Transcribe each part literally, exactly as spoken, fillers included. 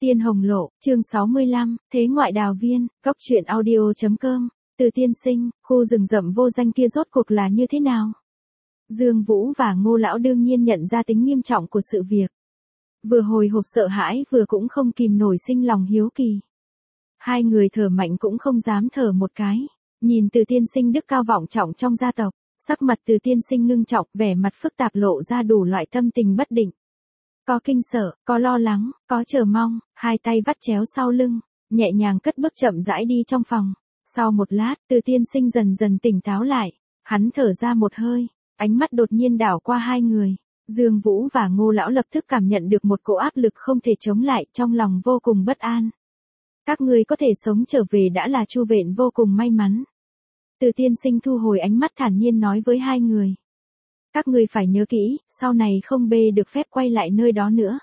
Tiên Hồng Lộ, chương sáu mươi lăm, Thế ngoại đào viên, góc truyện audio.com, Từ tiên sinh, khu rừng rậm vô danh kia rốt cuộc là như thế nào? Dương Vũ và Ngô Lão đương nhiên nhận ra tính nghiêm trọng của sự việc. Vừa hồi hộp sợ hãi vừa cũng không kìm nổi sinh lòng hiếu kỳ. Hai người thở mạnh cũng không dám thở một cái, nhìn Từ tiên sinh đức cao vọng trọng trong gia tộc, sắc mặt Từ tiên sinh ngưng trọng, vẻ mặt phức tạp lộ ra đủ loại tâm tình bất định. Có kinh sợ, có lo lắng, có chờ mong, hai tay vắt chéo sau lưng, nhẹ nhàng cất bước chậm rãi đi trong phòng. Sau một lát, Từ tiên sinh dần dần tỉnh táo lại, hắn thở ra một hơi, ánh mắt đột nhiên đảo qua hai người. Dương Vũ và Ngô Lão lập tức cảm nhận được một cỗ áp lực không thể chống lại, trong lòng vô cùng bất an. Các ngươi có thể sống trở về đã là Chu Vện vô cùng may mắn. Từ tiên sinh thu hồi ánh mắt thản nhiên nói với hai người. Các ngươi phải nhớ kỹ, sau này không bê được phép quay lại nơi đó nữa.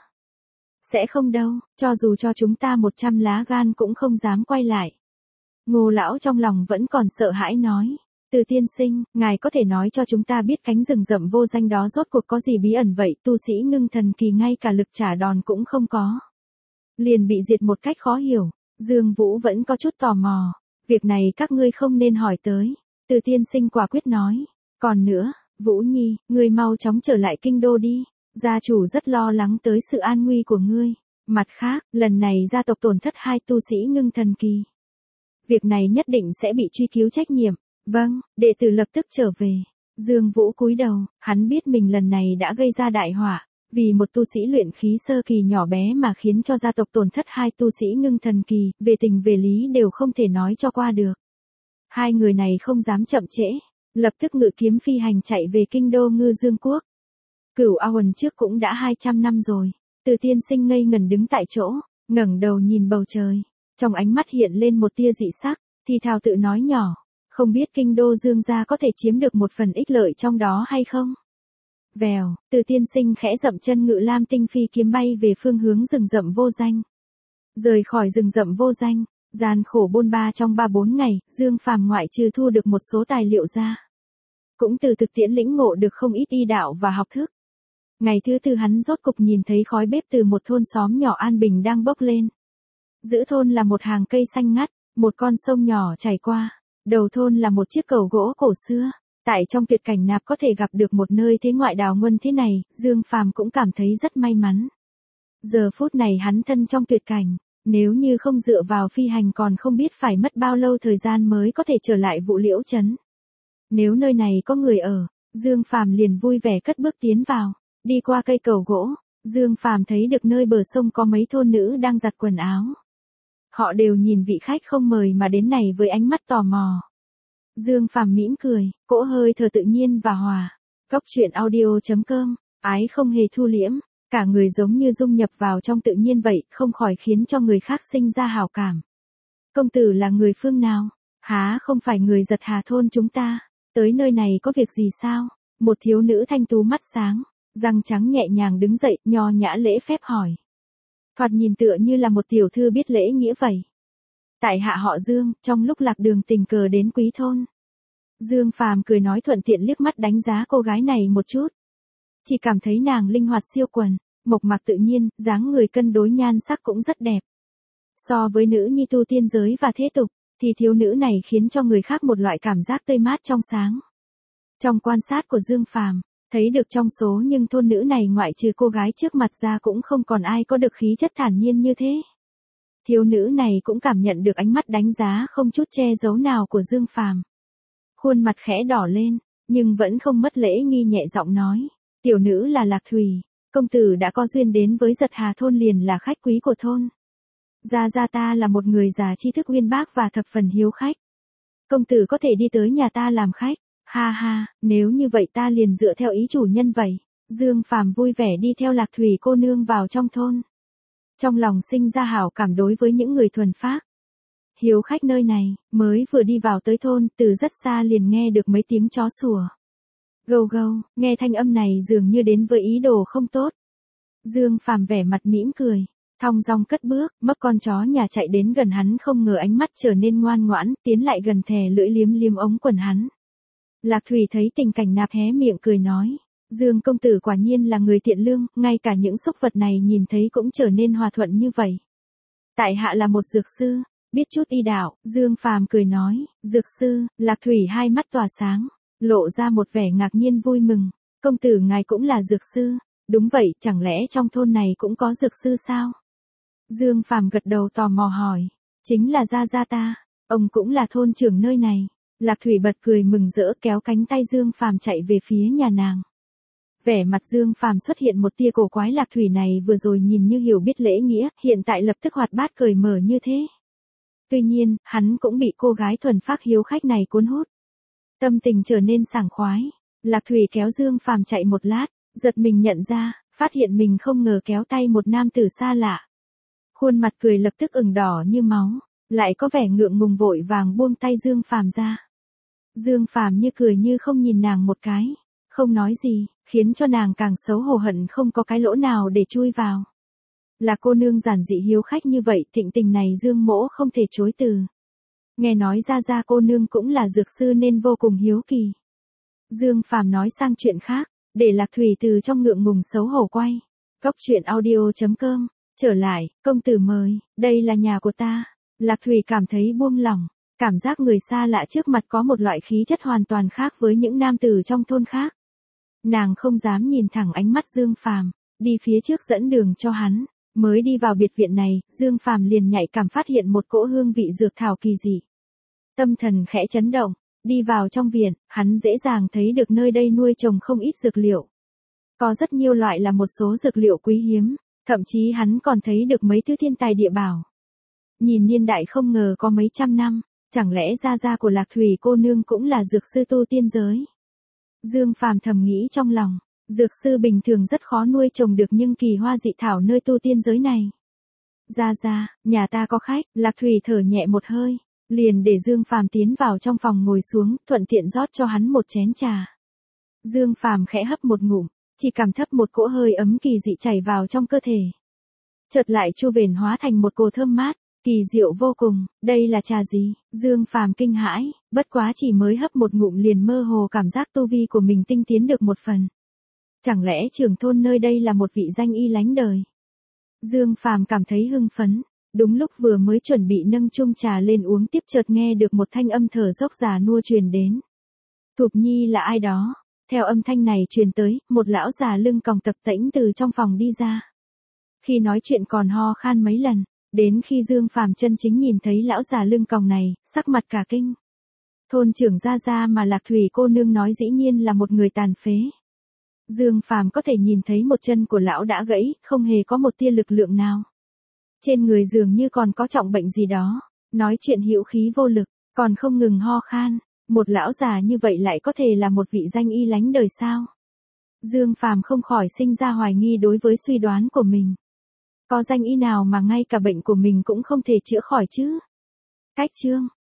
Sẽ không đâu, cho dù cho chúng ta một trăm lá gan cũng không dám quay lại. Ngô Lão trong lòng vẫn còn sợ hãi nói. Từ tiên sinh, ngài có thể nói cho chúng ta biết cánh rừng rậm vô danh đó rốt cuộc có gì bí ẩn vậy? Tu sĩ ngưng thần kỳ ngay cả lực trả đòn cũng không có. Liền bị diệt một cách khó hiểu. Dương Vũ vẫn có chút tò mò. Việc này các ngươi không nên hỏi tới. Từ tiên sinh quả quyết nói. Còn nữa, Vũ Nhi, ngươi mau chóng trở lại kinh đô đi. Gia chủ rất lo lắng tới sự an nguy của ngươi. Mặt khác, lần này gia tộc tổn thất hai tu sĩ ngưng thần kỳ. Việc này nhất định sẽ bị truy cứu trách nhiệm. Vâng, đệ tử lập tức trở về. Dương Vũ cúi đầu, hắn biết mình lần này đã gây ra đại họa. Vì một tu sĩ luyện khí sơ kỳ nhỏ bé mà khiến cho gia tộc tổn thất hai tu sĩ ngưng thần kỳ, về tình về lý đều không thể nói cho qua được. Hai người này không dám chậm trễ, lập tức ngự kiếm phi hành chạy về kinh đô Ngư Dương Quốc. Cửu A Huần trước cũng đã hai trăm năm rồi. Từ tiên sinh ngây ngẩn đứng tại chỗ, ngẩng đầu nhìn bầu trời, trong ánh mắt hiện lên một tia dị sắc, thì thào tự nói nhỏ, không biết kinh đô Dương gia có thể chiếm được một phần ích lợi trong đó hay không? Vèo, Từ tiên sinh khẽ dậm chân ngự lam tinh phi kiếm bay về phương hướng rừng rậm vô danh. Rời khỏi rừng rậm vô danh, gian khổ bôn ba trong ba bốn ngày, Dương Phàm ngoại trừ thu được một số tài liệu ra, cũng từ thực tiễn lĩnh ngộ được không ít y đạo và học thức. Ngày thứ tư hắn rốt cục nhìn thấy khói bếp từ một thôn xóm nhỏ an bình đang bốc lên. Giữa thôn là một hàng cây xanh ngắt, một con sông nhỏ chảy qua, đầu thôn là một chiếc cầu gỗ cổ xưa. Tại trong tuyệt cảnh nạp có thể gặp được một nơi thế ngoại đào nguyên thế này, Dương Phàm cũng cảm thấy rất may mắn. Giờ phút này hắn thân trong tuyệt cảnh, nếu như không dựa vào phi hành còn không biết phải mất bao lâu thời gian mới có thể trở lại Vũ Liễu trấn. Nếu nơi này có người ở, Dương Phàm liền vui vẻ cất bước tiến vào, đi qua cây cầu gỗ, Dương Phàm thấy được nơi bờ sông có mấy thôn nữ đang giặt quần áo. Họ đều nhìn vị khách không mời mà đến này với ánh mắt tò mò. Dương Phàm mỉm cười, cỗ hơi thở tự nhiên và hòa. Góc truyện audio.com, ái không hề thu liễm, cả người giống như dung nhập vào trong tự nhiên vậy, không khỏi khiến cho người khác sinh ra hảo cảm. Công tử là người phương nào? Há không phải người Giật Hà thôn chúng ta? Tới nơi này có việc gì sao? Một thiếu nữ thanh tú mắt sáng, răng trắng nhẹ nhàng đứng dậy, nho nhã lễ phép hỏi. Thoạt nhìn tựa như là một tiểu thư biết lễ nghĩa vậy. Tại hạ họ Dương, trong lúc lạc đường tình cờ đến quý thôn. Dương Phàm cười nói thuận tiện liếc mắt đánh giá cô gái này một chút. Chỉ cảm thấy nàng linh hoạt siêu quần, mộc mạc tự nhiên, dáng người cân đối nhan sắc cũng rất đẹp. So với nữ nhi tu tiên giới và thế tục, thì thiếu nữ này khiến cho người khác một loại cảm giác tươi mát trong sáng. Trong quan sát của Dương Phàm, thấy được trong số những thôn nữ này ngoại trừ cô gái trước mặt ra cũng không còn ai có được khí chất thản nhiên như thế. Thiếu nữ này cũng cảm nhận được ánh mắt đánh giá không chút che giấu nào của Dương Phàm. Khuôn mặt khẽ đỏ lên, nhưng vẫn không mất lễ nghi nhẹ giọng nói. Tiểu nữ là Lạc Thùy, công tử đã có duyên đến với Giật Hà thôn liền là khách quý của thôn. Gia gia ta là một người già tri thức uyên bác và thập phần hiếu khách. Công tử có thể đi tới nhà ta làm khách. Ha ha, nếu như vậy ta liền dựa theo ý chủ nhân vậy. Dương Phàm vui vẻ đi theo Lạc Thùy cô nương vào trong thôn. Trong lòng sinh ra hảo cảm đối với những người thuần phác. Hiếu khách nơi này, mới vừa đi vào tới thôn, từ rất xa liền nghe được mấy tiếng chó sủa. Gâu gâu, nghe thanh âm này dường như đến với ý đồ không tốt. Dương Phàm vẻ mặt mỉm cười, thong dong cất bước, mấp con chó nhà chạy đến gần hắn, không ngờ ánh mắt trở nên ngoan ngoãn, tiến lại gần thè lưỡi liếm liếm ống quần hắn. Lạc Thùy thấy tình cảnh nạp hé miệng cười nói. Dương công tử quả nhiên là người thiện lương, ngay cả những súc vật này nhìn thấy cũng trở nên hòa thuận như vậy. Tại hạ là một dược sư, biết chút y đạo, Dương Phàm cười nói, dược sư, Lạc Thủy hai mắt tỏa sáng, lộ ra một vẻ ngạc nhiên vui mừng, công tử ngài cũng là dược sư, đúng vậy, chẳng lẽ trong thôn này cũng có dược sư sao? Dương Phàm gật đầu tò mò hỏi, chính là gia gia ta, ông cũng là thôn trưởng nơi này. Lạc Thủy bật cười mừng rỡ kéo cánh tay Dương Phàm chạy về phía nhà nàng. Vẻ mặt Dương Phàm xuất hiện một tia cổ quái, Lạc Thủy này vừa rồi nhìn như hiểu biết lễ nghĩa, hiện tại lập tức hoạt bát cởi mở như thế. Tuy nhiên, hắn cũng bị cô gái thuần phác hiếu khách này cuốn hút. Tâm tình trở nên sảng khoái. Lạc Thủy kéo Dương Phàm chạy một lát, giật mình nhận ra, phát hiện mình không ngờ kéo tay một nam tử xa lạ. Khuôn mặt cười lập tức ửng đỏ như máu, lại có vẻ ngượng ngùng vội vàng buông tay Dương Phàm ra. Dương Phàm như cười như không nhìn nàng một cái, không nói gì, khiến cho nàng càng xấu hổ hận không có cái lỗ nào để chui vào. Là cô nương giản dị hiếu khách như vậy, thịnh tình này Dương mỗ không thể chối từ. Nghe nói ra ra cô nương cũng là dược sư nên vô cùng hiếu kỳ. Dương Phàm nói sang chuyện khác, để Lạc Thủy từ trong ngượng ngùng xấu hổ quay. Cốc truyện audio chấm com, trở lại, công tử mời, đây là nhà của ta. Lạc Thủy cảm thấy buông lỏng, cảm giác người xa lạ trước mặt có một loại khí chất hoàn toàn khác với những nam tử trong thôn khác. Nàng không dám nhìn thẳng ánh mắt Dương Phàm, đi phía trước dẫn đường cho hắn. Mới đi vào biệt viện này, Dương Phàm liền nhạy cảm phát hiện một cỗ hương vị dược thảo kỳ dị. Tâm thần khẽ chấn động, đi vào trong viện, hắn dễ dàng thấy được nơi đây nuôi trồng không ít dược liệu. Có rất nhiều loại là một số dược liệu quý hiếm, thậm chí hắn còn thấy được mấy thứ thiên tài địa bảo. Nhìn niên đại không ngờ có mấy trăm năm, chẳng lẽ gia gia của Lạc Thủy cô nương cũng là dược sư tu tiên giới. Dương Phàm thầm nghĩ trong lòng. Dược sư bình thường rất khó nuôi trồng được nhưng kỳ hoa dị thảo nơi tu tiên giới này. Ra ra, nhà ta có khách, Lạc Thủy thở nhẹ một hơi, liền để Dương Phàm tiến vào trong phòng ngồi xuống, thuận tiện rót cho hắn một chén trà. Dương Phàm khẽ hấp một ngụm, chỉ cảm thấp một cỗ hơi ấm kỳ dị chảy vào trong cơ thể. Chợt lại chu vền hóa thành một cỗ thơm mát, kỳ diệu vô cùng, đây là trà gì? Dương Phàm kinh hãi, bất quá chỉ mới hấp một ngụm liền mơ hồ cảm giác tu vi của mình tinh tiến được một phần. Chẳng lẽ trưởng thôn nơi đây là một vị danh y lánh đời? Dương Phàm cảm thấy hưng phấn, đúng lúc vừa mới chuẩn bị nâng chung trà lên uống tiếp chợt nghe được một thanh âm thở dốc già nua truyền đến. Thục Nhi là ai đó? Theo âm thanh này truyền tới, một lão già lưng còng tập tễnh từ trong phòng đi ra. Khi nói chuyện còn ho khan mấy lần, đến khi Dương Phàm chân chính nhìn thấy lão già lưng còng này, sắc mặt cả kinh. Thôn trưởng gia gia mà Lạc Thủy cô nương nói dĩ nhiên là một người tàn phế. Dương Phàm có thể nhìn thấy một chân của lão đã gãy, không hề có một tia lực lượng nào. Trên người dường như còn có trọng bệnh gì đó, nói chuyện hữu khí vô lực, còn không ngừng ho khan, một lão già như vậy lại có thể là một vị danh y lánh đời sao? Dương Phàm không khỏi sinh ra hoài nghi đối với suy đoán của mình. Có danh y nào mà ngay cả bệnh của mình cũng không thể chữa khỏi chứ? Cách chương